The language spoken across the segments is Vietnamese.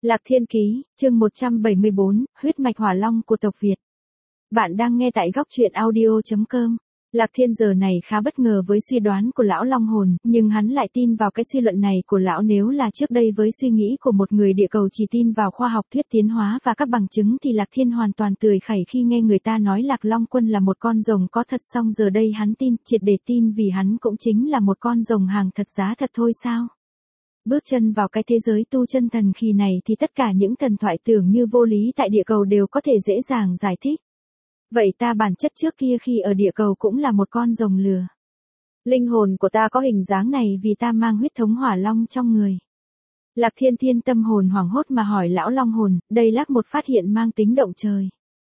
Lạc Thiên Ký, chương 174, huyết mạch hỏa long của tộc Việt. Bạn đang nghe tại góc truyện audio.com. Lạc Thiên giờ này khá bất ngờ với suy đoán của lão Long Hồn, nhưng hắn lại tin vào cái suy luận này của lão. Nếu là trước đây với suy nghĩ của một người địa cầu chỉ tin vào khoa học thuyết tiến hóa và các bằng chứng thì Lạc Thiên hoàn toàn tươi khẩy khi nghe người ta nói Lạc Long Quân là một con rồng có thật, song giờ đây hắn tin, triệt để tin, vì hắn cũng chính là một con rồng hàng thật giá thật thôi sao. Bước chân vào cái thế giới tu chân thần khí này thì tất cả những thần thoại tưởng như vô lý tại địa cầu đều có thể dễ dàng giải thích. Vậy ta bản chất trước kia khi ở địa cầu cũng là một con rồng lừa. Linh hồn của ta có hình dáng này vì ta mang huyết thống hỏa long trong người. Lạc Thiên tâm hồn hoảng hốt mà hỏi lão Long Hồn, đây là một phát hiện mang tính động trời.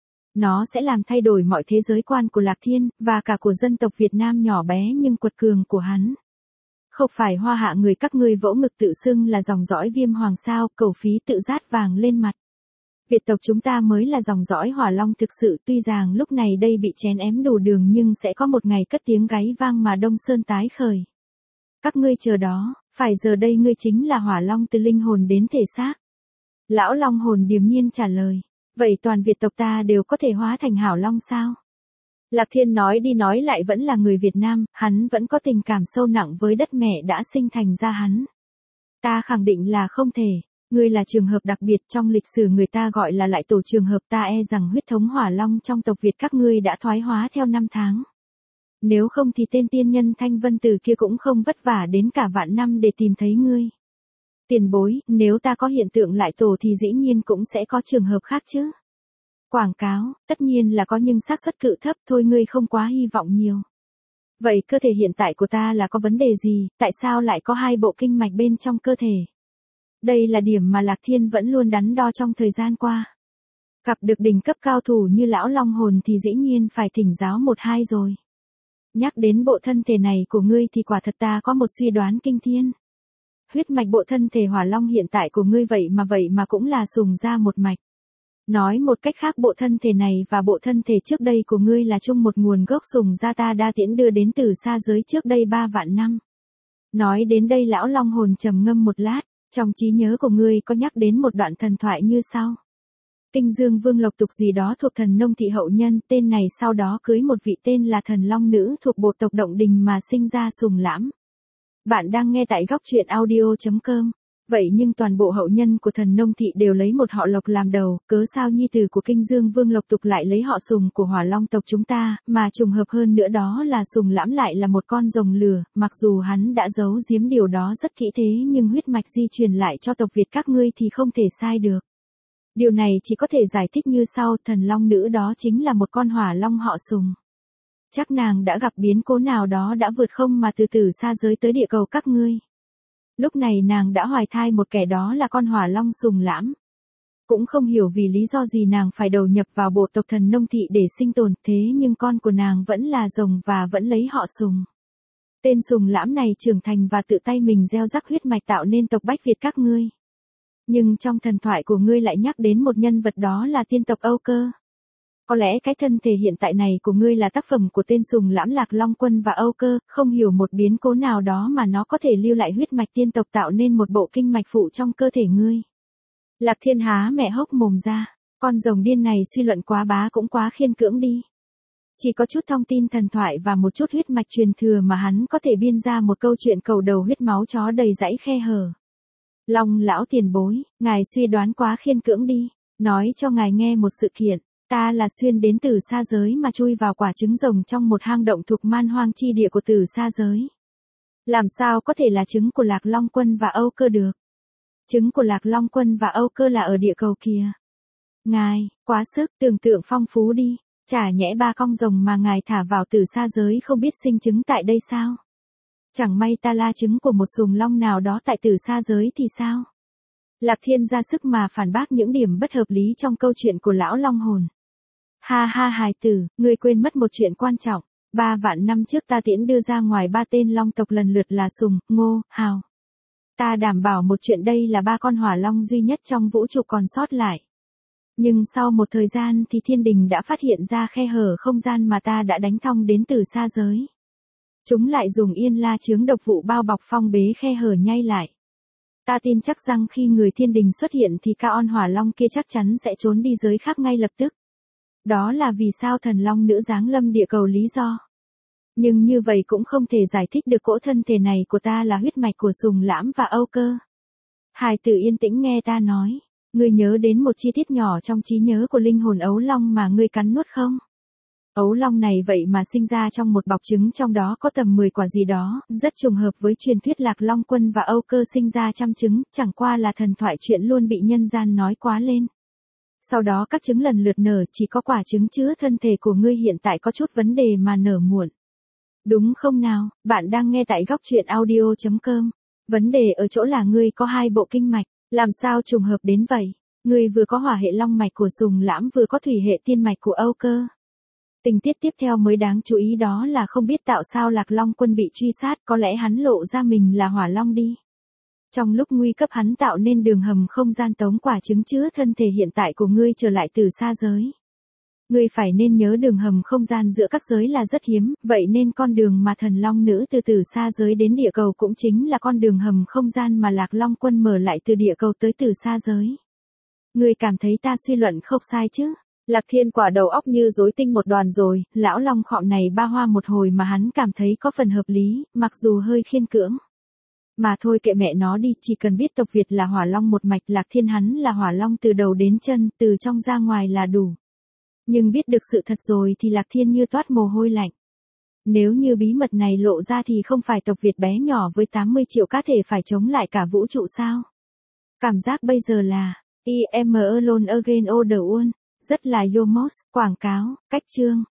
Nó sẽ làm thay đổi mọi thế giới quan của Lạc Thiên, và cả của dân tộc Việt Nam nhỏ bé nhưng quật cường của hắn. Không phải hoa hạ người các ngươi vỗ ngực tự xưng là dòng dõi Viêm Hoàng sao, cầu phí tự rát vàng lên mặt. Việt tộc chúng ta mới là dòng dõi hỏa long thực sự, tuy rằng lúc này đây bị chén ém đủ đường nhưng sẽ có một ngày cất tiếng gáy vang mà Đông Sơn tái khởi. Các ngươi chờ đó, phải giờ đây ngươi chính là hỏa long từ linh hồn đến thể xác. Lão Long Hồn điềm nhiên trả lời, vậy toàn Việt tộc ta đều có thể hóa thành hảo long sao? Lạc Thiên nói đi nói lại vẫn là người Việt Nam, hắn vẫn có tình cảm sâu nặng với đất mẹ đã sinh thành ra hắn. Ta khẳng định là không thể, ngươi là trường hợp đặc biệt, trong lịch sử người ta gọi là lại tổ trường hợp, ta e rằng huyết thống hỏa long trong tộc Việt các ngươi đã thoái hóa theo năm tháng. Nếu không thì tên tiên nhân Thanh Vân Tử kia cũng không vất vả đến cả vạn năm để tìm thấy ngươi. Tiền bối, nếu ta có hiện tượng lại tổ thì dĩ nhiên cũng sẽ có trường hợp khác chứ. Quảng cáo, tất nhiên là có nhưng xác suất cự thấp thôi, ngươi không quá hy vọng nhiều. Vậy cơ thể hiện tại của ta là có vấn đề gì, tại sao lại có hai bộ kinh mạch bên trong cơ thể? Đây là điểm mà Lạc Thiên vẫn luôn đắn đo trong thời gian qua. Gặp được đỉnh cấp cao thủ như lão Long Hồn thì dĩ nhiên phải thỉnh giáo một hai rồi. Nhắc đến bộ thân thể này của ngươi thì quả thật ta có một suy đoán kinh thiên. Huyết mạch bộ thân thể hỏa long hiện tại của ngươi vậy mà cũng là sùng ra một mạch. Nói một cách khác, bộ thân thể này và bộ thân thể trước đây của ngươi là chung một nguồn gốc, sùng ra ta đa tiễn đưa đến từ xa giới trước đây 3 vạn năm. Nói đến đây lão Long Hồn trầm ngâm một lát, trong trí nhớ của ngươi có nhắc đến một đoạn thần thoại như sau. Kinh Dương Vương Lộc Tục gì đó thuộc thần Nông Thị hậu nhân, tên này sau đó cưới một vị tên là thần Long Nữ thuộc bộ tộc Động Đình mà sinh ra Sùng Lãm. Bạn đang nghe tại góc truyện audio.com. Vậy nhưng toàn bộ hậu nhân của thần Nông Thị đều lấy một họ Lộc làm đầu, cớ sao nhi tử của Kinh Dương Vương Lộc Tục lại lấy họ Sùng của hỏa long tộc chúng ta, mà trùng hợp hơn nữa đó là Sùng Lãm lại là một con rồng lừa, mặc dù hắn đã giấu giếm điều đó rất kỹ thế nhưng huyết mạch di truyền lại cho tộc Việt các ngươi thì không thể sai được. Điều này chỉ có thể giải thích như sau, thần long nữ đó chính là một con hỏa long họ Sùng. Chắc nàng đã gặp biến cố nào đó đã vượt không mà từ từ xa giới tới địa cầu các ngươi. Lúc này nàng đã hoài thai một kẻ, đó là con hỏa long Sùng Lãm. Cũng không hiểu vì lý do gì nàng phải đầu nhập vào bộ tộc thần Nông Thị để sinh tồn, thế nhưng con của nàng vẫn là rồng và vẫn lấy họ Sùng. Tên Sùng Lãm này trưởng thành và tự tay mình gieo rắc huyết mạch tạo nên tộc Bách Việt các ngươi. Nhưng trong thần thoại của ngươi lại nhắc đến một nhân vật, đó là tiên tộc Âu Cơ. Có lẽ cái thân thể hiện tại này của ngươi là tác phẩm của tên Sùng Lãm, Lạc Long Quân và Âu Cơ, không hiểu một biến cố nào đó mà nó có thể lưu lại huyết mạch tiên tộc tạo nên một bộ kinh mạch phụ trong cơ thể ngươi. Lạc Thiên há mẹ hốc mồm ra, con rồng điên này suy luận quá bá cũng quá khiên cưỡng đi. Chỉ có chút thông tin thần thoại và một chút huyết mạch truyền thừa mà hắn có thể biên ra một câu chuyện cầu đầu huyết máu chó đầy dãy khe hở. Long lão tiền bối, ngài suy đoán quá khiên cưỡng đi, nói cho ngài nghe một sự kiện. Ta là xuyên đến từ xa giới mà chui vào quả trứng rồng trong một hang động thuộc man hoang chi địa của từ xa giới. Làm sao có thể là trứng của Lạc Long Quân và Âu Cơ được? Trứng của Lạc Long Quân và Âu Cơ là ở địa cầu kìa. Ngài, quá sức, tưởng tượng phong phú đi, chả nhẽ ba con rồng mà ngài thả vào từ xa giới không biết sinh trứng tại đây sao? Chẳng may ta là trứng của một sùng long nào đó tại từ xa giới thì sao? Lạc Thiên ra sức mà phản bác những điểm bất hợp lý trong câu chuyện của lão Long Hồn. Ha ha hài tử, ngươi quên mất một chuyện quan trọng. 3 vạn năm trước ta tiễn đưa ra ngoài 3 tên long tộc lần lượt là Sùng, Ngô, Hào. Ta đảm bảo một chuyện, đây là 3 con hỏa long duy nhất trong vũ trụ còn sót lại. Nhưng sau một thời gian thì thiên đình đã phát hiện ra khe hở không gian mà ta đã đánh thông đến từ xa giới. Chúng lại dùng yên la chướng độc vụ bao bọc phong bế khe hở nhay lại. Ta tin chắc rằng khi người thiên đình xuất hiện thì Ca-on Hỏa Long kia chắc chắn sẽ trốn đi giới khác ngay lập tức. Đó là vì sao thần long nữ giáng lâm địa cầu lý do. Nhưng như vậy cũng không thể giải thích được cỗ thân thể này của ta là huyết mạch của Sùng Lãm và Âu Cơ. Hài tử yên tĩnh nghe ta nói. Ngươi nhớ đến một chi tiết nhỏ trong trí nhớ của linh hồn ấu long mà ngươi cắn nuốt không? Ấu long này vậy mà sinh ra trong một bọc trứng, trong đó có tầm 10 quả gì đó, rất trùng hợp với truyền thuyết Lạc Long Quân và Âu Cơ sinh ra trăm trứng, chẳng qua là thần thoại chuyện luôn bị nhân gian nói quá lên. Sau đó các trứng lần lượt nở, chỉ có quả trứng chứa thân thể của ngươi hiện tại có chút vấn đề mà nở muộn. Đúng không nào? Bạn đang nghe tại góc truyện audio.com. Vấn đề ở chỗ là ngươi có 2 bộ kinh mạch, làm sao trùng hợp đến vậy? Ngươi vừa có hỏa hệ long mạch của Sùng Lãm vừa có thủy hệ tiên mạch của Âu Cơ. Tình tiết tiếp theo mới đáng chú ý đó là không biết tạo sao Lạc Long Quân bị truy sát, có lẽ hắn lộ ra mình là hỏa long đi. Trong lúc nguy cấp hắn tạo nên đường hầm không gian tống quả trứng chứa thân thể hiện tại của ngươi trở lại từ xa giới. Ngươi phải nên nhớ đường hầm không gian giữa các giới là rất hiếm, vậy nên con đường mà thần long nữ từ xa giới đến địa cầu cũng chính là con đường hầm không gian mà Lạc Long Quân mở lại từ địa cầu tới từ xa giới. Ngươi cảm thấy ta suy luận không sai chứ? Lạc Thiên quả đầu óc như rối tinh một đoàn rồi, lão long khọm này ba hoa một hồi mà hắn cảm thấy có phần hợp lý, mặc dù hơi khiên cưỡng. Mà thôi kệ mẹ nó đi, chỉ cần biết tộc Việt là hỏa long một mạch, Lạc Thiên hắn là hỏa long từ đầu đến chân, từ trong ra ngoài là đủ. Nhưng biết được sự thật rồi thì Lạc Thiên như toát mồ hôi lạnh. Nếu như bí mật này lộ ra thì không phải tộc Việt bé nhỏ với 80 triệu cá thể phải chống lại cả vũ trụ sao? Cảm giác bây giờ là, I am alone again all the world, rất là Yomos, quảng cáo, cách chương.